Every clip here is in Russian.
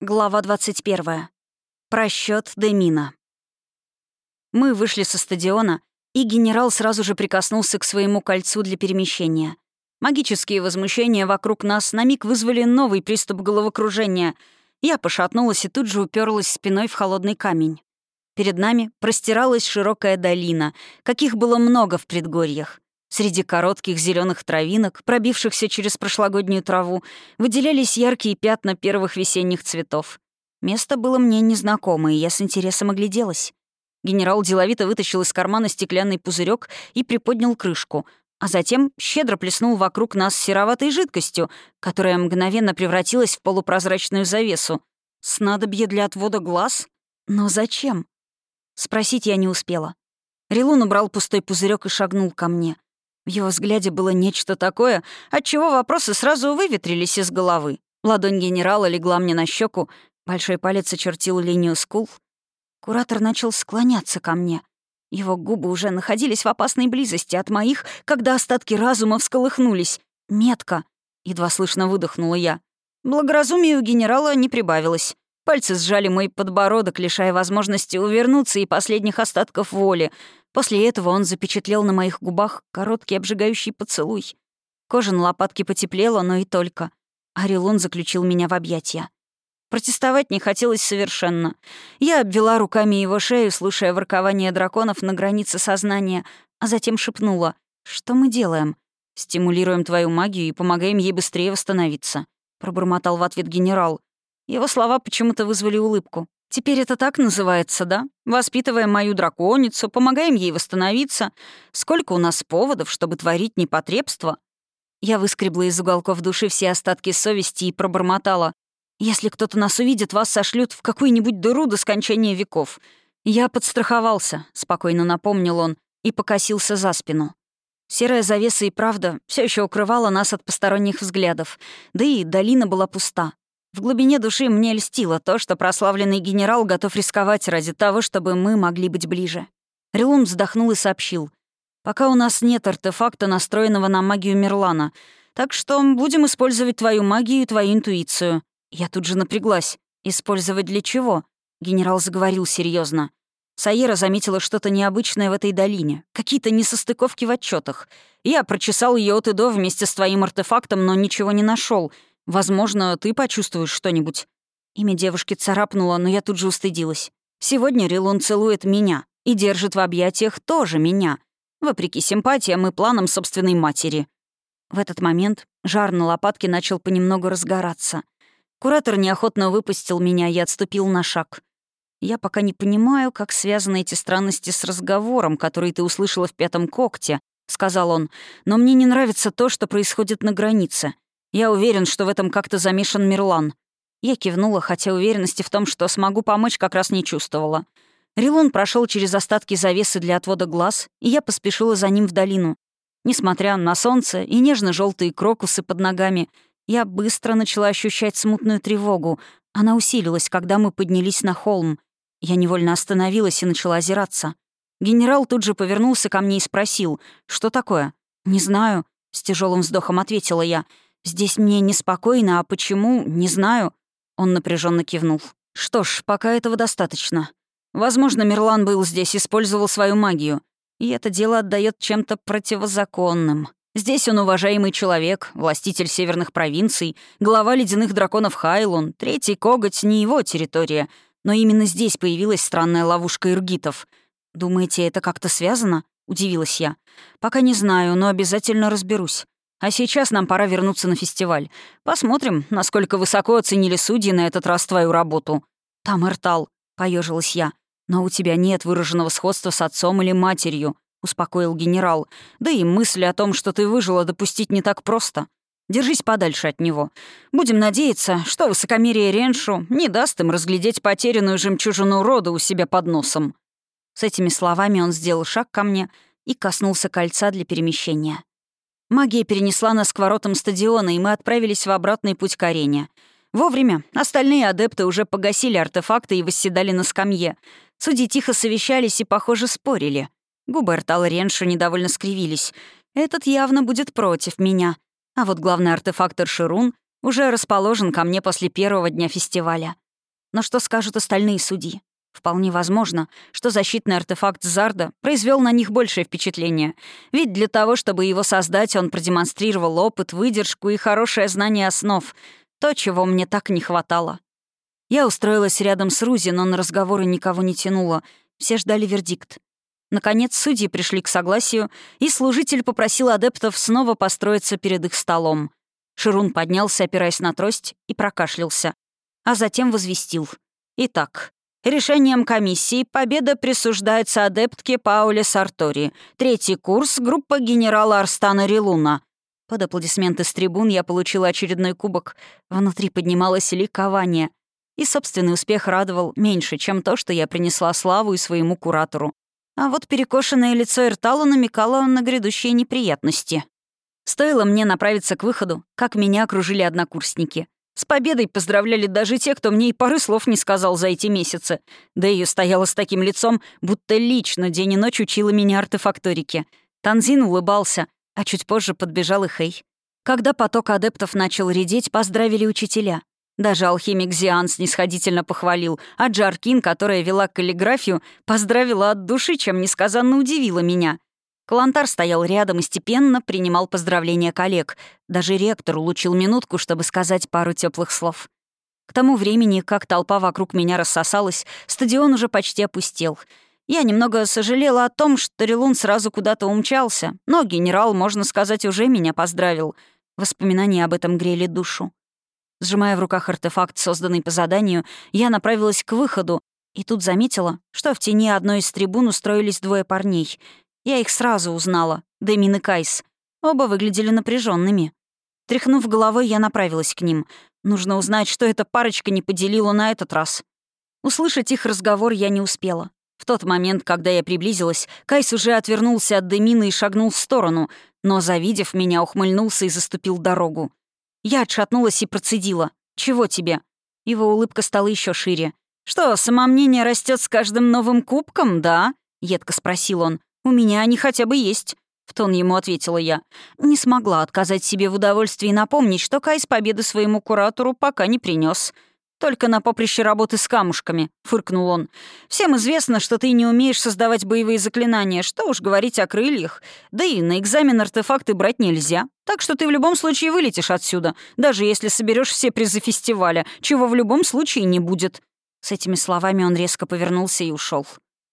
Глава 21. Просчёт Демина. Мы вышли со стадиона, и генерал сразу же прикоснулся к своему кольцу для перемещения. Магические возмущения вокруг нас на миг вызвали новый приступ головокружения. Я пошатнулась и тут же уперлась спиной в холодный камень. Перед нами простиралась широкая долина, каких было много в предгорьях. Среди коротких зеленых травинок, пробившихся через прошлогоднюю траву, выделялись яркие пятна первых весенних цветов. Место было мне незнакомо, и я с интересом огляделась. Генерал деловито вытащил из кармана стеклянный пузырек и приподнял крышку, а затем щедро плеснул вокруг нас сероватой жидкостью, которая мгновенно превратилась в полупрозрачную завесу. Снадобье для отвода глаз? Но зачем? Спросить я не успела. Рилун убрал пустой пузырек и шагнул ко мне. В его взгляде было нечто такое, отчего вопросы сразу выветрились из головы. Ладонь генерала легла мне на щеку, большой палец очертил линию скул. Куратор начал склоняться ко мне. Его губы уже находились в опасной близости от моих, когда остатки разума всколыхнулись. «Метка!» — едва слышно выдохнула я. Благоразумие у генерала не прибавилось. Пальцы сжали мой подбородок, лишая возможности увернуться и последних остатков воли. После этого он запечатлел на моих губах короткий обжигающий поцелуй. Кожа на лопатке потеплела, но и только. Рилун заключил меня в объятия. Протестовать не хотелось совершенно. Я обвела руками его шею, слушая воркование драконов на границе сознания, а затем шепнула: «Что мы делаем?» «Стимулируем твою магию и помогаем ей быстрее восстановиться», — пробормотал в ответ генерал. Его слова почему-то вызвали улыбку. «Теперь это так называется, да? Воспитываем мою драконицу, помогаем ей восстановиться. Сколько у нас поводов, чтобы творить непотребство?» Я выскребла из уголков души все остатки совести и пробормотала: «Если кто-то нас увидит, вас сошлют в какую-нибудь дыру до скончания веков». «Я подстраховался», — спокойно напомнил он, и покосился за спину. Серая завеса и правда все еще укрывала нас от посторонних взглядов, да и долина была пуста. В глубине души мне льстило то, что прославленный генерал готов рисковать ради того, чтобы мы могли быть ближе. Рилун вздохнул и сообщил: «Пока у нас нет артефакта, настроенного на магию Мирлана, так что будем использовать твою магию и твою интуицию». Я тут же напряглась. «Использовать для чего?» Генерал заговорил серьезно. Сайера заметила что-то необычное в этой долине, какие-то несостыковки в отчетах. Я прочесал ее от и до вместе с твоим артефактом, но ничего не нашел. Возможно, ты почувствуешь что-нибудь». Имя девушки царапнуло, но я тут же устыдилась. Сегодня Рилун целует меня и держит в объятиях тоже меня, вопреки симпатиям и планам собственной матери. В этот момент жар на лопатке начал понемногу разгораться. Куратор неохотно выпустил меня и отступил на шаг. «Я пока не понимаю, как связаны эти странности с разговором, который ты услышала в «Пятом когте», — сказал он, «но мне не нравится то, что происходит на границе. Я уверен, что в этом как-то замешан Мирлан». Я кивнула, хотя уверенности в том, что смогу помочь, как раз не чувствовала. Рилун прошел через остатки завесы для отвода глаз, и я поспешила за ним в долину. Несмотря на солнце и нежно-желтые крокусы под ногами, я быстро начала ощущать смутную тревогу. Она усилилась, когда мы поднялись на холм. Я невольно остановилась и начала озираться. Генерал тут же повернулся ко мне и спросил: «Что такое?» «Не знаю», — с тяжелым вздохом ответила я. «Здесь мне неспокойно, а почему? Не знаю». Он напряженно кивнул. «Что ж, пока этого достаточно. Возможно, Мирлан был здесь, использовал свою магию. И это дело отдает чем-то противозаконным. Здесь он уважаемый человек, властитель северных провинций, глава ледяных драконов Хайлун, третий коготь — не его территория. Но именно здесь появилась странная ловушка иргитов. Думаете, это как-то связано?» — удивилась я. «Пока не знаю, но обязательно разберусь. А сейчас нам пора вернуться на фестиваль. Посмотрим, насколько высоко оценили судьи на этот раз твою работу». «Там Эртал», — поежилась я. «Но у тебя нет выраженного сходства с отцом или матерью», — успокоил генерал. «Да и мысли о том, что ты выжила, допустить не так просто. Держись подальше от него. Будем надеяться, что высокомерие Реншу не даст им разглядеть потерянную жемчужину рода у себя под носом». С этими словами он сделал шаг ко мне и коснулся кольца для перемещения. Магия перенесла нас к воротам стадиона, и мы отправились в обратный путь к арене. Вовремя остальные адепты уже погасили артефакты и восседали на скамье. Судьи тихо совещались и, похоже, спорили. Губы Эртала Реншу недовольно скривились. Этот явно будет против меня. А вот главный артефактор Ширун уже расположен ко мне после первого дня фестиваля. Но что скажут остальные судьи? Вполне возможно, что защитный артефакт Зарда произвел на них большее впечатление. Ведь для того, чтобы его создать, он продемонстрировал опыт, выдержку и хорошее знание основ. То, чего мне так не хватало. Я устроилась рядом с Рузи, но на разговоры никого не тянуло. Все ждали вердикт. Наконец, судьи пришли к согласию, и служитель попросил адептов снова построиться перед их столом. Ширун поднялся, опираясь на трость, и прокашлялся. А затем возвестил. «Итак, решением комиссии победа присуждается адептке Пауле Сартори. 3-й курс, группа генерала Арстана Рилуна». Под аплодисменты с трибун я получила очередной кубок. Внутри поднималось ликование. И собственный успех радовал меньше, чем то, что я принесла славу и своему куратору. А вот перекошенное лицо Эртала намекало на грядущие неприятности. Стоило мне направиться к выходу, как меня окружили однокурсники. С победой поздравляли даже те, кто мне и пары слов не сказал за эти месяцы. Да ее стояла с таким лицом, будто лично день и ночь учила меня артефакторике. Танзин улыбался, а чуть позже подбежал и Хэй. Когда поток адептов начал редеть, поздравили учителя. Даже алхимик Зиан снисходительно похвалил, а Джаркин, которая вела каллиграфию, поздравила от души, чем несказанно удивила меня. Калантар стоял рядом и степенно принимал поздравления коллег. Даже ректор улучил минутку, чтобы сказать пару теплых слов. К тому времени, как толпа вокруг меня рассосалась, стадион уже почти опустел. Я немного сожалела о том, что Рилун сразу куда-то умчался, но генерал, можно сказать, уже меня поздравил. Воспоминания об этом грели душу. Сжимая в руках артефакт, созданный по заданию, я направилась к выходу, и тут заметила, что в тени одной из трибун устроились 2 парней. Я их сразу узнала — Демин и Кайс. Оба выглядели напряженными. Тряхнув головой, я направилась к ним. Нужно узнать, что эта парочка не поделила на этот раз. Услышать их разговор я не успела. В тот момент, когда я приблизилась, Кайс уже отвернулся от Демина и шагнул в сторону, но, завидев меня, ухмыльнулся и заступил дорогу. Я отшатнулась и процедила. «Чего тебе?» Его улыбка стала еще шире. «Что, самомнение растет с каждым новым кубком, да?» — едко спросил он. «У меня они хотя бы есть». В тон ему ответила я. Не смогла отказать себе в удовольствии напомнить, что Кайс победы своему куратору пока не принес. «Только на поприще работы с камушками», — фыркнул он. «Всем известно, что ты не умеешь создавать боевые заклинания, что уж говорить о крыльях. Да и на экзамен артефакты брать нельзя. Так что ты в любом случае вылетишь отсюда, даже если соберешь все призы фестиваля, чего в любом случае не будет». С этими словами он резко повернулся и ушел.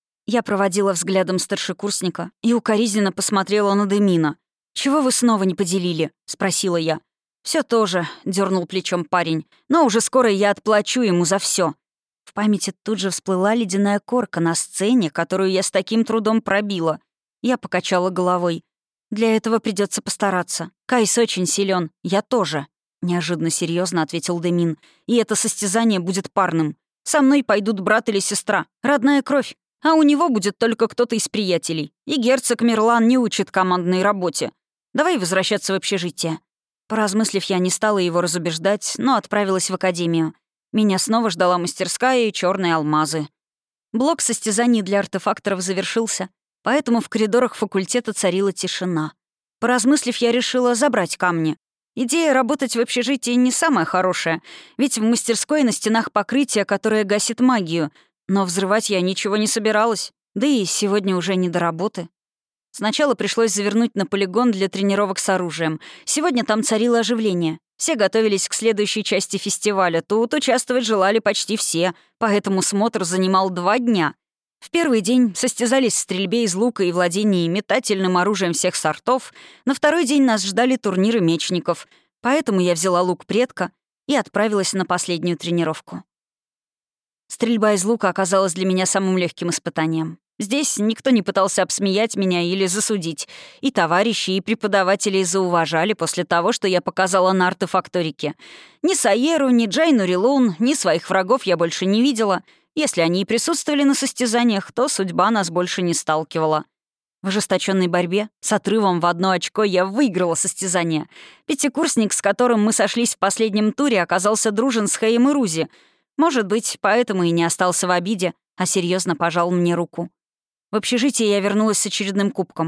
Я проводила взглядом старшекурсника и укоризненно посмотрела на Демина. «Чего вы снова не поделили?» — спросила я. «Все тоже», — дернул плечом парень. «Но уже скоро я отплачу ему за все. В памяти тут же всплыла ледяная корка на сцене, которую я с таким трудом пробила. Я покачала головой. «Для этого придется постараться. Кайс очень силен, я тоже», — неожиданно серьезно ответил Демин. «И это состязание будет парным. Со мной пойдут брат или сестра, родная кровь. А у него будет только кто-то из приятелей. И герцог Мерлан не учит командной работе. Давай возвращаться в общежитие». Поразмыслив, я не стала его разубеждать, но отправилась в академию. Меня снова ждала мастерская и черные алмазы. Блок состязаний для артефакторов завершился, поэтому в коридорах факультета царила тишина. Поразмыслив, я решила забрать камни. Идея работать в общежитии не самая хорошая, ведь в мастерской на стенах покрытие, которое гасит магию, но взрывать я ничего не собиралась, да и сегодня уже не до работы. Сначала пришлось завернуть на полигон для тренировок с оружием. Сегодня там царило оживление. Все готовились к следующей части фестиваля. Тут участвовать желали почти все, поэтому смотр занимал 2 дня. В первый день состязались в стрельбе из лука и владении метательным оружием всех сортов. На второй день нас ждали турниры мечников. Поэтому я взяла лук предка и отправилась на последнюю тренировку. Стрельба из лука оказалась для меня самым легким испытанием. Здесь никто не пытался обсмеять меня или засудить. И товарищи, и преподаватели зауважали после того, что я показала на артефакторике. Ни Саеру, ни Джайну Рилун, ни своих врагов я больше не видела. Если они и присутствовали на состязаниях, то судьба нас больше не сталкивала. В ожесточенной борьбе с отрывом в 1 очко я выиграла состязание. Пятикурсник, с которым мы сошлись в последнем туре, оказался дружен с Хэем и Рузи. Может быть, поэтому и не остался в обиде, а серьезно пожал мне руку. В общежитие я вернулась с очередным кубком.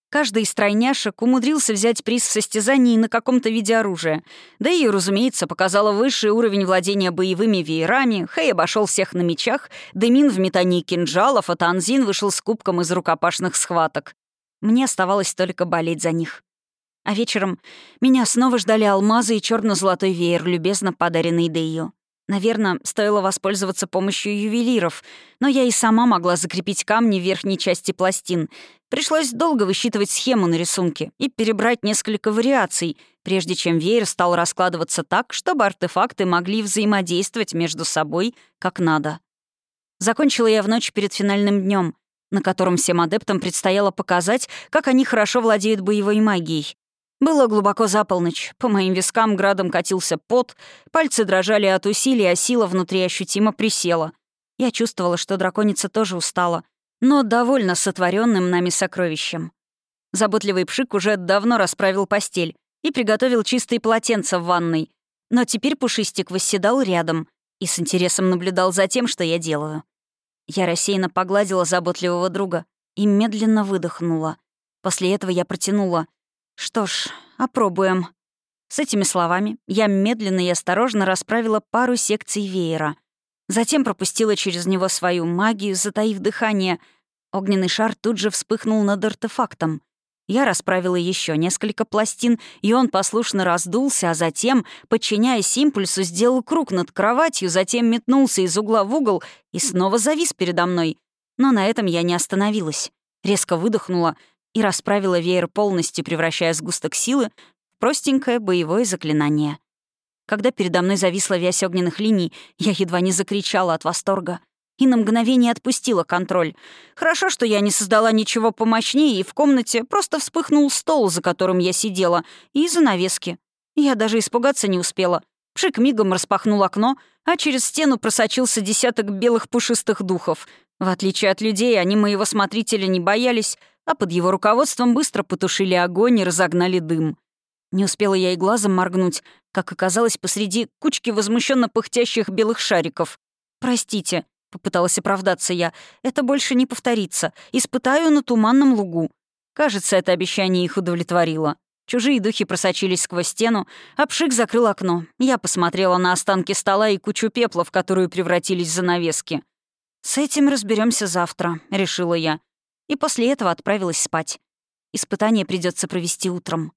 Каждый из тройняшек умудрился взять приз в состязании на каком-то виде оружия. Да и, разумеется, показала высший уровень владения боевыми веерами, Хэй обошел всех на мечах, Дэмин в метании кинжалов, а Танзин вышел с кубком из рукопашных схваток. Мне оставалось только болеть за них. А вечером меня снова ждали алмазы и черно-золотой веер, любезно подаренный Дэйю. Наверное, стоило воспользоваться помощью ювелиров, но я и сама могла закрепить камни в верхней части пластин. Пришлось долго высчитывать схему на рисунке и перебрать несколько вариаций, прежде чем веер стал раскладываться так, чтобы артефакты могли взаимодействовать между собой как надо. Закончила я в ночь перед финальным днем, на котором всем адептам предстояло показать, как они хорошо владеют боевой магией. Было глубоко за полночь, по моим вискам градом катился пот, пальцы дрожали от усилий, а сила внутри ощутимо присела. Я чувствовала, что драконица тоже устала, но довольна сотворенным нами сокровищем. Заботливый Пшик уже давно расправил постель и приготовил чистые полотенца в ванной, но теперь Пушистик восседал рядом и с интересом наблюдал за тем, что я делаю. Я рассеянно погладила заботливого друга и медленно выдохнула. После этого я протянула: «Что ж, опробуем». С этими словами я медленно и осторожно расправила пару секций веера. Затем пропустила через него свою магию, затаив дыхание. Огненный шар тут же вспыхнул над артефактом. Я расправила еще несколько пластин, и он послушно раздулся, а затем, подчиняясь импульсу, сделал круг над кроватью, затем метнулся из угла в угол и снова завис передо мной. Но на этом я не остановилась. Резко выдохнула и расправила веер полностью, превращая сгусток силы в простенькое боевое заклинание. Когда передо мной зависла вязь огненных линий, я едва не закричала от восторга и на мгновение отпустила контроль. Хорошо, что я не создала ничего помощнее, и в комнате просто вспыхнул стол, за которым я сидела, и занавески. Я даже испугаться не успела. Пшик мигом распахнул окно, а через стену просочился десяток белых пушистых духов. В отличие от людей, они моего смотрителя не боялись, а под его руководством быстро потушили огонь и разогнали дым. Не успела я и глазом моргнуть, как оказалось посреди кучки возмущенно пыхтящих белых шариков. «Простите», — попыталась оправдаться я, — «это больше не повторится. Испытаю на туманном лугу». Кажется, это обещание их удовлетворило. Чужие духи просочились сквозь стену, а Пшик закрыл окно. Я посмотрела на останки стола и кучу пепла, в которую превратились занавески. «С этим разберемся завтра», — решила я. И после этого отправилась спать. Испытание придется провести утром.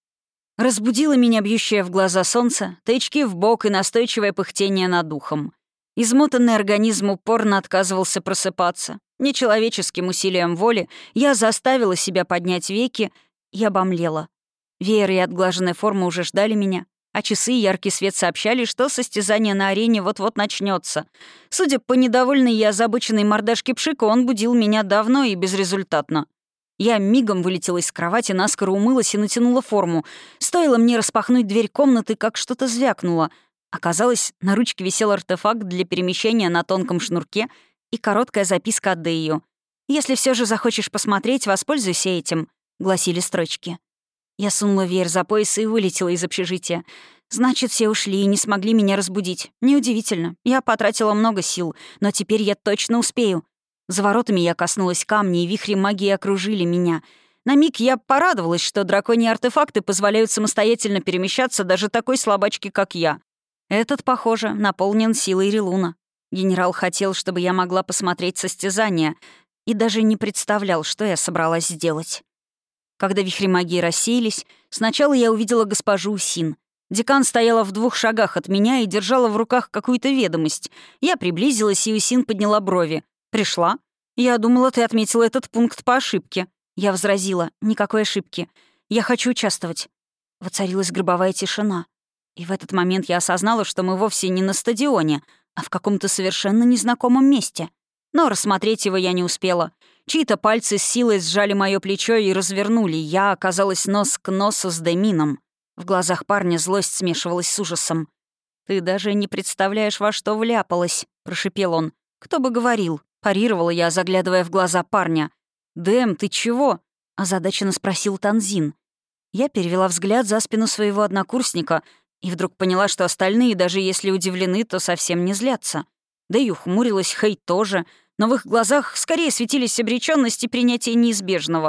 Разбудило меня бьющее в глаза солнце, тычки в бок и настойчивое пыхтение над ухом. Измотанный организм упорно отказывался просыпаться. Нечеловеческим усилием воли я заставила себя поднять веки и обомлела. Веер и отглаженная форма уже ждали меня, а часы и яркий свет сообщали, что состязание на арене вот-вот начнется. Судя по недовольной и озабоченной мордашке Пшика, он будил меня давно и безрезультатно. Я мигом вылетела из кровати, наскоро умылась и натянула форму. Стоило мне распахнуть дверь комнаты, как что-то звякнуло. Оказалось, на ручке висел артефакт для перемещения на тонком шнурке и короткая записка от Дэйю. «Если все же захочешь посмотреть, воспользуйся этим», — гласили строчки. Я сунула веер за пояс и вылетела из общежития. Значит, все ушли и не смогли меня разбудить. Неудивительно. Я потратила много сил, но теперь я точно успею. За воротами я коснулась камня, и вихри магии окружили меня. На миг я порадовалась, что драконьи артефакты позволяют самостоятельно перемещаться даже такой слабачке, как я. Этот, похоже, наполнен силой Рилуна. Генерал хотел, чтобы я могла посмотреть состязание, и даже не представлял, что я собралась сделать. Когда вихри магии рассеялись, сначала я увидела госпожу Усин. Декан стояла в 2 шагах от меня и держала в руках какую-то ведомость. Я приблизилась, и Усин подняла брови. «Пришла? Я думала, ты отметила этот пункт по ошибке». Я возразила: «Никакой ошибки. Я хочу участвовать». Воцарилась гробовая тишина. И в этот момент я осознала, что мы вовсе не на стадионе, а в каком-то совершенно незнакомом месте. Но рассмотреть его я не успела. Чьи-то пальцы с силой сжали моё плечо и развернули. Я оказалась нос к носу с Дэмином. В глазах парня злость смешивалась с ужасом. «Ты даже не представляешь, во что вляпалась», — прошипел он. «Кто бы говорил?» — парировала я, заглядывая в глаза парня. «Дэм, ты чего?» — озадаченно спросил Танзин. Я перевела взгляд за спину своего однокурсника и вдруг поняла, что остальные, даже если удивлены, то совсем не злятся. Да и ухмурилась, Хэй тоже, но в их глазах скорее светились обречённость и принятие неизбежного.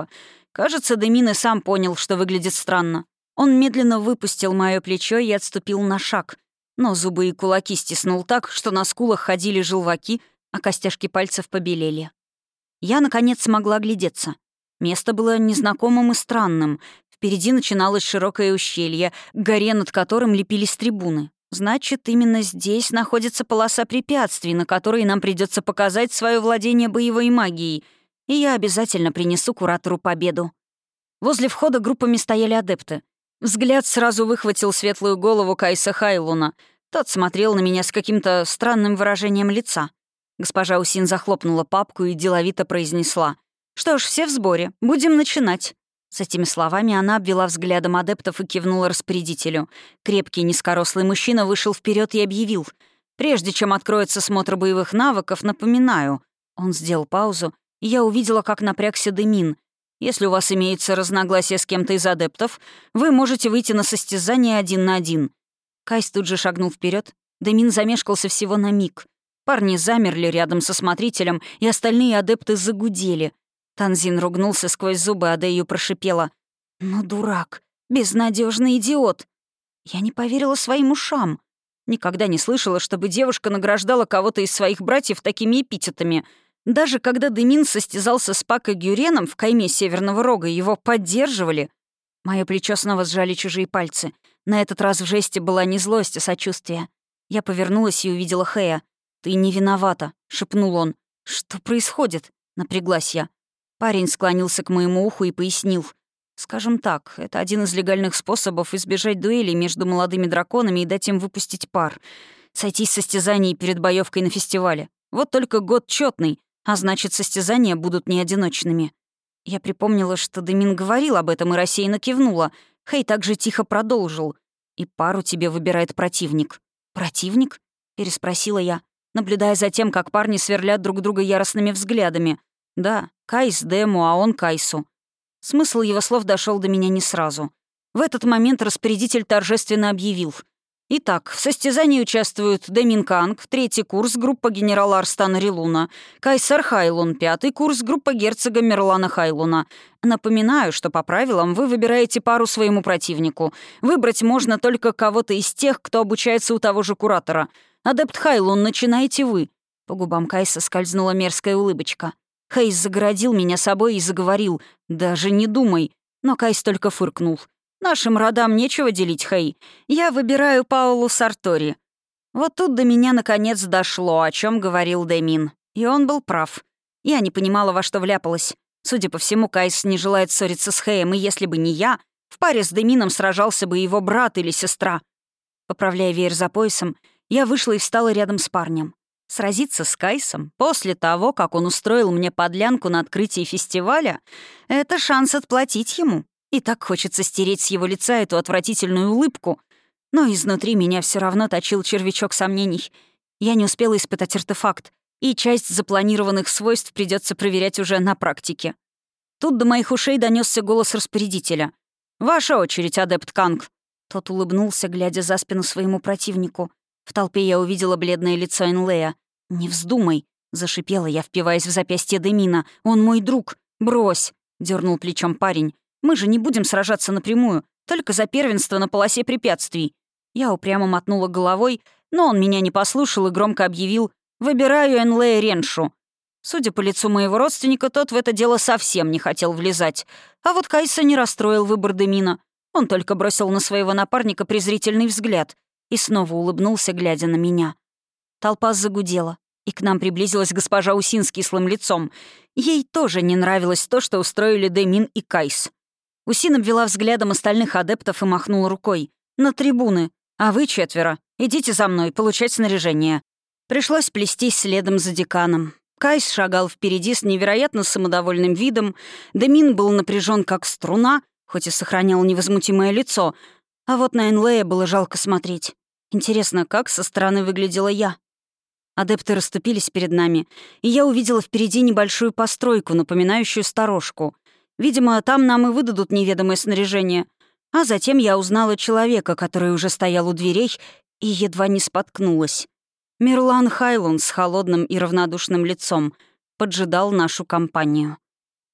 Кажется, Демин и сам понял, что выглядит странно. Он медленно выпустил мое плечо и отступил на шаг. Но зубы и кулаки стиснул так, что на скулах ходили желваки, а костяшки пальцев побелели. Я, наконец, смогла глядеться. Место было незнакомым и странным. Впереди начиналось широкое ущелье, к горе, над которым лепились трибуны. Значит, именно здесь находится полоса препятствий, на которой нам придется показать свое владение боевой магией, и я обязательно принесу куратору победу. Возле входа группами стояли адепты. Взгляд сразу выхватил светлую голову Кайса Хайлуна. Тот смотрел на меня с каким-то странным выражением лица. Госпожа Усин захлопнула папку и деловито произнесла: «Что ж, все в сборе. Будем начинать». С этими словами она обвела взглядом адептов и кивнула распорядителю. Крепкий низкорослый мужчина вышел вперед и объявил: «Прежде чем откроется смотр боевых навыков, напоминаю». Он сделал паузу, и я увидела, как напрягся Демин. «Если у вас имеется разногласие с кем-то из адептов, вы можете выйти на состязание 1 на 1». Кайс тут же шагнул вперед. Демин замешкался всего на миг. Парни замерли рядом со смотрителем, и остальные адепты загудели. Танзин ругнулся сквозь зубы, а Дэйю прошипела: «Ну, дурак, безнадежный идиот». Я не поверила своим ушам. Никогда не слышала, чтобы девушка награждала кого-то из своих братьев такими эпитетами. Даже когда Демин состязался с Пакой Гюреном в кайме Северного Рога, его поддерживали. Моё плечо снова сжали чужие пальцы. На этот раз в жесте была не злость, а сочувствие. Я повернулась и увидела Хэя. «Ты не виновата», — шепнул он. «Что происходит?» — напряглась я. Парень склонился к моему уху и пояснил. «Скажем так, это один из легальных способов избежать дуэлей между молодыми драконами и дать им выпустить пар. Сойтись в состязании перед боевкой на фестивале. Вот только год чётный, а значит, состязания будут не одиночными». Я припомнила, что Демин говорил об этом, и рассеянно кивнула. Хэй также тихо продолжил. «И пару тебе выбирает противник». «Противник?» — переспросила я, наблюдая за тем, как парни сверлят друг друга яростными взглядами. «Да, Кайс Дему, а он Кайсу». Смысл его слов дошел до меня не сразу. В этот момент распорядитель торжественно объявил: «Итак, в состязании участвуют Демин Канг, 3-й курс, группа генерала Арстана Рилуна, Кайсар Хайлун, 5-й курс, группа герцога Мерлана Хайлуна. Напоминаю, что по правилам вы выбираете пару своему противнику. Выбрать можно только кого-то из тех, кто обучается у того же куратора. Адепт Хайлун, начинаете вы». По губам Кайса скользнула мерзкая улыбочка. Хейс загородил меня собой и заговорил: «Даже не думай». Но Кайс только фыркнул. «Нашим родам нечего делить, Хей. Я выбираю Паулу Сартори». Вот тут до меня наконец дошло, о чем говорил Демин. И он был прав. Я не понимала, во что вляпалась. Судя по всему, Кайс не желает ссориться с Хэем, и если бы не я, в паре с Демином сражался бы его брат или сестра. Поправляя веер за поясом, я вышла и встала рядом с парнем. Сразиться с Кайсом после того, как он устроил мне подлянку на открытии фестиваля, это шанс отплатить ему. И так хочется стереть с его лица эту отвратительную улыбку. Но изнутри меня все равно точил червячок сомнений. Я не успела испытать артефакт, и часть запланированных свойств придется проверять уже на практике. Тут до моих ушей донесся голос распорядителя. «Ваша очередь, адепт Канг». Тот улыбнулся, глядя за спину своему противнику. В толпе я увидела бледное лицо Энлея. «Не вздумай», — зашипела я, впиваясь в запястье Демина. «Он мой друг. Брось», — дернул плечом парень. «Мы же не будем сражаться напрямую, только за первенство на полосе препятствий». Я упрямо мотнула головой, но он меня не послушал и громко объявил: «Выбираю Энлея Реншу». Судя по лицу моего родственника, тот в это дело совсем не хотел влезать. А вот Кайса не расстроил выбор Демина. Он только бросил на своего напарника презрительный взгляд и снова улыбнулся, глядя на меня. Толпа загудела, и к нам приблизилась госпожа Усин с кислым лицом. Ей тоже не нравилось то, что устроили Демин и Кайс. Усин обвела взглядом остальных адептов и махнула рукой. «На трибуны. А вы 4. Идите за мной, получать снаряжение». Пришлось плестись следом за деканом. Кайс шагал впереди с невероятно самодовольным видом. Демин был напряжен как струна, хоть и сохранял невозмутимое лицо. А вот на Энлея было жалко смотреть. Интересно, как со стороны выглядела я? Адепты расступились перед нами, и я увидела впереди небольшую постройку, напоминающую сторожку. Видимо, там нам и выдадут неведомое снаряжение. А затем я узнала человека, который уже стоял у дверей, и едва не споткнулась. Мерлан Хайлун с холодным и равнодушным лицом поджидал нашу компанию.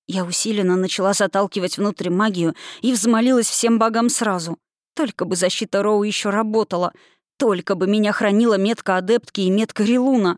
Я усиленно начала заталкивать внутрь магию и взмолилась всем богам сразу. Только бы защита Роу еще работала, только бы меня хранила метка адептки и метка Рилуна.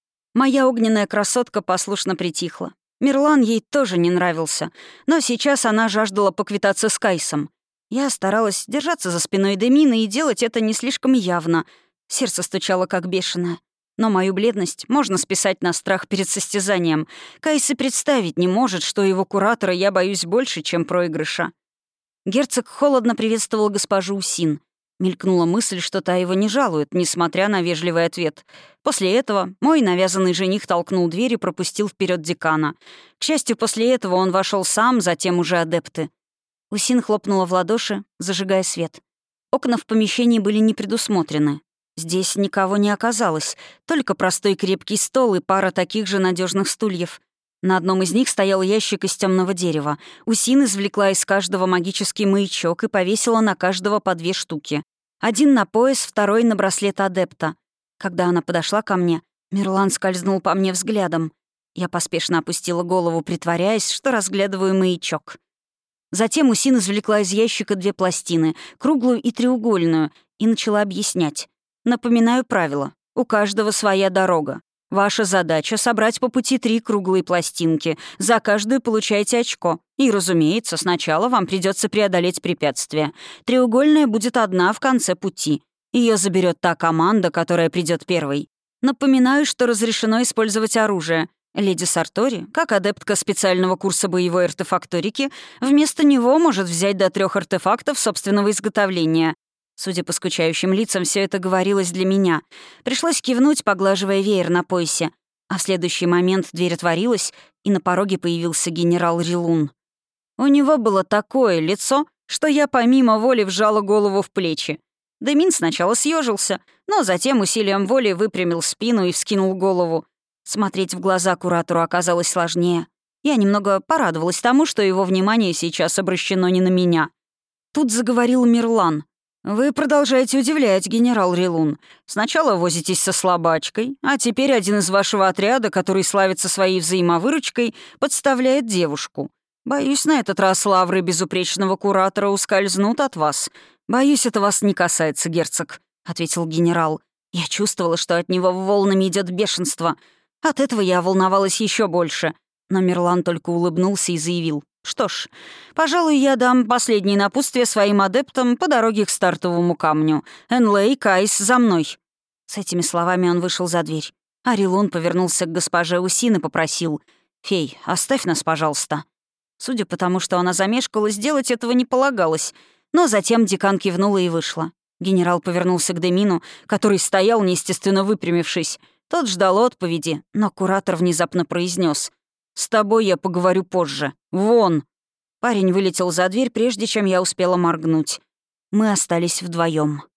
Моя огненная красотка послушно притихла. Мирлан ей тоже не нравился, но сейчас она жаждала поквитаться с Кайсом. Я старалась держаться за спиной Демины и делать это не слишком явно. Сердце стучало как бешеное. Но мою бледность можно списать на страх перед состязанием. Кайс и представить не может, что его куратора я боюсь больше, чем проигрыша. Герцог холодно приветствовал госпожу Усин. Мелькнула мысль, что та его не жалует, несмотря на вежливый ответ. После этого мой навязанный жених толкнул дверь и пропустил вперед декана. К счастью, после этого он вошел сам, затем уже адепты. Усин хлопнула в ладоши, зажигая свет. Окна в помещении были не предусмотрены. Здесь никого не оказалось, только простой крепкий стол и пара таких же надежных стульев. На одном из них стоял ящик из темного дерева. Усин извлекла из каждого магический маячок и повесила на каждого по 2 штуки. Один на пояс, второй на браслет адепта. Когда она подошла ко мне, Мирлан скользнул по мне взглядом. Я поспешно опустила голову, притворяясь, что разглядываю маячок. Затем Усин извлекла из ящика 2 пластины, круглую и треугольную, и начала объяснять. Напоминаю правила. У каждого своя дорога. Ваша задача — собрать по пути 3 круглые пластинки. За каждую получаете очко. И, разумеется, сначала вам придется преодолеть препятствие. Треугольная будет одна в конце пути. Ее заберет та команда, которая придет первой. Напоминаю, что разрешено использовать оружие. Леди Сартори, как адептка специального курса боевой артефакторики, вместо него может взять до 3 артефактов собственного изготовления. Судя по скучающим лицам, все это говорилось для меня. Пришлось кивнуть, поглаживая веер на поясе. А в следующий момент дверь отворилась, и на пороге появился генерал Рилун. У него было такое лицо, что я помимо воли вжала голову в плечи. Демин сначала съежился, но затем усилием воли выпрямил спину и вскинул голову. Смотреть в глаза куратору оказалось сложнее. Я немного порадовалась тому, что его внимание сейчас обращено не на меня. Тут заговорил Мирлан. «Вы продолжаете удивлять, генерал Рилун. Сначала возитесь со слабачкой, а теперь один из вашего отряда, который славится своей взаимовыручкой, подставляет девушку. Боюсь, на этот раз лавры безупречного куратора ускользнут от вас. Боюсь, это вас не касается, герцог», — ответил генерал. Я чувствовала, что от него волнами идет бешенство. От этого я волновалась еще больше. Но Мирлан только улыбнулся и заявил. «Что ж, пожалуй, я дам последнее напутствие своим адептам по дороге к стартовому камню. Энлэй, Кайс, за мной!» С этими словами он вышел за дверь. А Рилун повернулся к госпоже Усин и попросил. «Фей, оставь нас, пожалуйста». Судя по тому, что она замешкалась, сделать этого не полагалось. Но затем декан кивнула и вышла. Генерал повернулся к Демину, который стоял, неестественно выпрямившись. Тот ждал отповеди, но куратор внезапно произнес: «С тобой я поговорю позже. Вон!» Парень вылетел за дверь, прежде чем я успела моргнуть. Мы остались вдвоем.